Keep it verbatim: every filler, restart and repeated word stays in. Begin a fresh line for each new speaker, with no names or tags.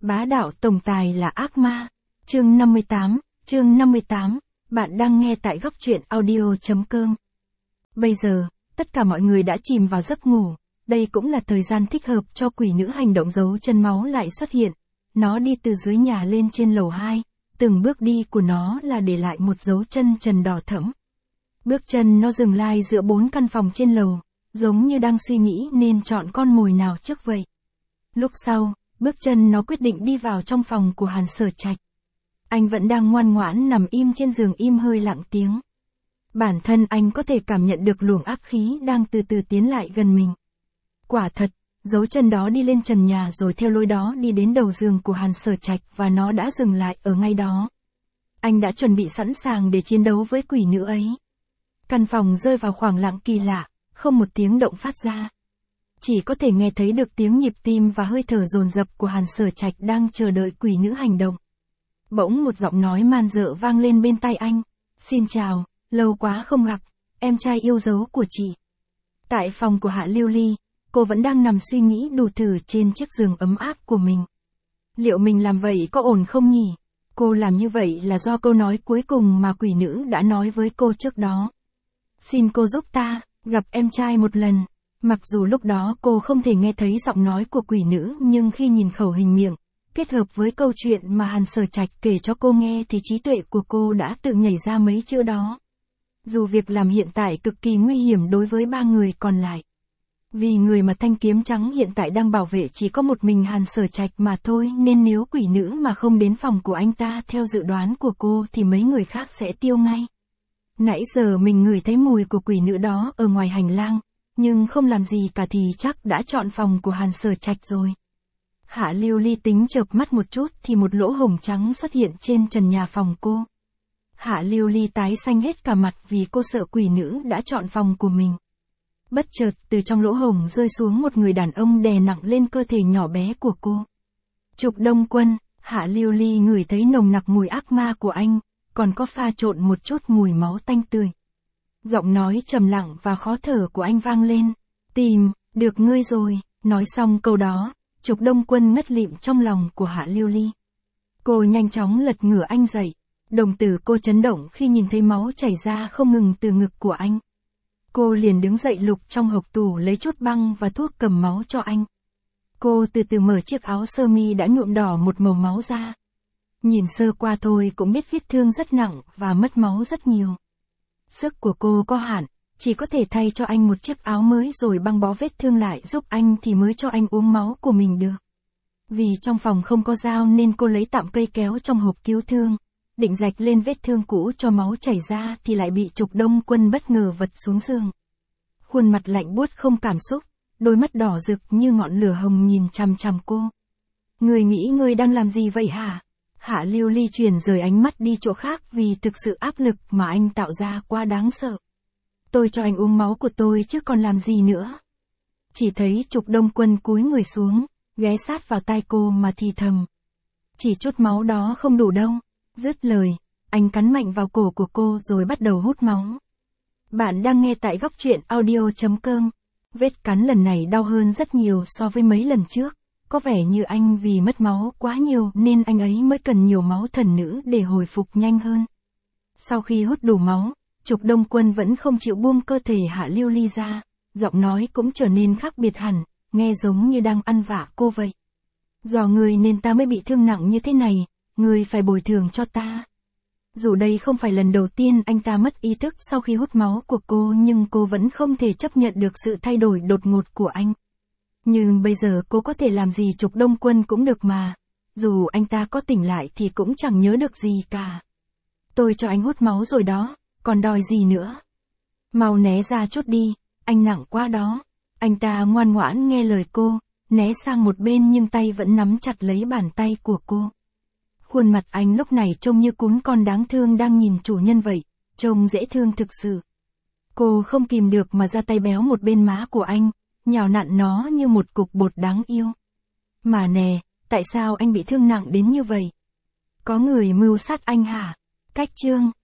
Bá đạo tổng tài là ác ma. Chương năm mươi tám, chương năm mươi tám, bạn đang nghe tại góc truyện audio.com. Bây giờ, tất cả mọi người đã chìm vào giấc ngủ, đây cũng là thời gian thích hợp cho quỷ nữ hành động dấu chân máu lại xuất hiện. Nó đi từ dưới nhà lên trên lầu hai, từng bước đi của nó là để lại một dấu chân trần đỏ thẫm. Bước chân nó dừng lại giữa bốn căn phòng trên lầu, giống như đang suy nghĩ nên chọn con mồi nào trước vậy. Lúc sau, bước chân nó quyết định đi vào trong phòng của Hàn Sở Trạch. Anh vẫn đang ngoan ngoãn nằm im trên giường im hơi lặng tiếng. Bản thân anh có thể cảm nhận được luồng ác khí đang từ từ tiến lại gần mình. Quả thật, dấu chân đó đi lên trần nhà rồi theo lối đó đi đến đầu giường của Hàn Sở Trạch và nó đã dừng lại ở ngay đó. Anh đã chuẩn bị sẵn sàng để chiến đấu với quỷ nữ ấy. Căn phòng rơi vào khoảng lặng kỳ lạ, không một tiếng động phát ra. Chỉ có thể nghe thấy được tiếng nhịp tim và hơi thở dồn dập của Hàn Sở Trạch đang chờ đợi quỷ nữ hành động. Bỗng một giọng nói man dợ vang lên bên tai anh. Xin chào, lâu quá không gặp, em trai yêu dấu của chị. Tại phòng của Hạ Lưu Ly, cô vẫn đang nằm suy nghĩ đủ thử trên chiếc giường ấm áp của mình. Liệu mình làm vậy có ổn không nhỉ? Cô làm như vậy là do câu nói cuối cùng mà quỷ nữ đã nói với cô trước đó. Xin cô giúp ta, gặp em trai một lần. Mặc dù lúc đó cô không thể nghe thấy giọng nói của quỷ nữ nhưng khi nhìn khẩu hình miệng, kết hợp với câu chuyện mà Hàn Sở Trạch kể cho cô nghe thì trí tuệ của cô đã tự nhảy ra mấy chữ đó. Dù việc làm hiện tại cực kỳ nguy hiểm đối với ba người còn lại. Vì người mà thanh kiếm trắng hiện tại đang bảo vệ chỉ có một mình Hàn Sở Trạch mà thôi nên nếu quỷ nữ mà không đến phòng của anh ta theo dự đoán của cô thì mấy người khác sẽ tiêu ngay. Nãy giờ mình ngửi thấy mùi của quỷ nữ đó ở ngoài hành lang, nhưng không làm gì cả thì chắc đã chọn phòng của Hàn Sở Trạch rồi. Hạ Lưu Ly tính chợp mắt một chút thì một lỗ hổng trắng xuất hiện trên trần nhà phòng cô. Hạ Lưu Ly tái xanh hết cả mặt vì cô sợ quỷ nữ đã chọn phòng của mình. Bất chợt từ trong lỗ hổng rơi xuống một người đàn ông đè nặng lên cơ thể nhỏ bé của cô. Trục Đông Quân. Hạ Lưu Ly ngửi thấy nồng nặc mùi ác ma của anh, còn có pha trộn một chút mùi máu tanh tươi. Giọng nói trầm lặng và khó thở của anh vang lên. Tìm, được ngươi rồi. Nói xong câu đó, Trục Đông Quân ngất lịm trong lòng của Hạ Lưu Ly. Cô nhanh chóng lật ngửa anh dậy. Đồng tử cô chấn động khi nhìn thấy máu chảy ra không ngừng từ ngực của anh. Cô liền đứng dậy lục trong hộc tủ lấy chút băng và thuốc cầm máu cho anh. Cô từ từ mở chiếc áo sơ mi đã nhuộm đỏ một màu máu ra. Nhìn sơ qua thôi cũng biết vết thương rất nặng và mất máu rất nhiều. Sức của cô có hạn, chỉ có thể thay cho anh một chiếc áo mới rồi băng bó vết thương lại giúp anh thì mới cho anh uống máu của mình được. Vì trong phòng không có dao nên cô lấy tạm cây kéo trong hộp cứu thương, định rạch lên vết thương cũ cho máu chảy ra thì lại bị Trục Đông Quân bất ngờ vật xuống giường. Khuôn mặt lạnh buốt không cảm xúc, đôi mắt đỏ rực như ngọn lửa hồng nhìn chằm chằm cô. Người nghĩ ngươi đang làm gì vậy hả? Hạ Lưu Ly chuyển rời ánh mắt đi chỗ khác vì thực sự áp lực mà anh tạo ra quá đáng sợ. Tôi cho anh uống máu của tôi chứ còn làm gì nữa. Chỉ thấy Trục Đông Quân cúi người xuống, ghé sát vào tai cô mà thì thầm. Chỉ chút máu đó không đủ đâu. Dứt lời, anh cắn mạnh vào cổ của cô rồi bắt đầu hút máu. Bạn đang nghe tại góc truyện audio.com. Vết cắn lần này đau hơn rất nhiều so với mấy lần trước. Có vẻ như anh vì mất máu quá nhiều nên anh ấy mới cần nhiều máu thần nữ để hồi phục nhanh hơn. Sau khi hút đủ máu, Trục Đông Quân vẫn không chịu buông cơ thể Hạ Lưu Ly ra. Giọng nói cũng trở nên khác biệt hẳn, nghe giống như đang ăn vạ cô vậy. Do người nên ta mới bị thương nặng như thế này. Ngươi phải bồi thường cho ta. Dù đây không phải lần đầu tiên anh ta mất ý thức sau khi hút máu của cô nhưng cô vẫn không thể chấp nhận được sự thay đổi đột ngột của anh. Nhưng bây giờ cô có thể làm gì Trục Đông Quân cũng được mà. Dù anh ta có tỉnh lại thì cũng chẳng nhớ được gì cả. Tôi cho anh hút máu rồi đó, còn đòi gì nữa? Mau né ra chút đi, anh nặng quá đó. Anh ta ngoan ngoãn nghe lời cô, né sang một bên nhưng tay vẫn nắm chặt lấy bàn tay của cô. Khuôn mặt anh lúc này trông như cún con đáng thương đang nhìn chủ nhân vậy, trông dễ thương thực sự. Cô không kìm được mà ra tay béo một bên má của anh, nhào nặn nó như một cục bột đáng yêu. Mà nè, tại sao anh bị thương nặng đến như vậy? Có người mưu sát anh hả? Cách chương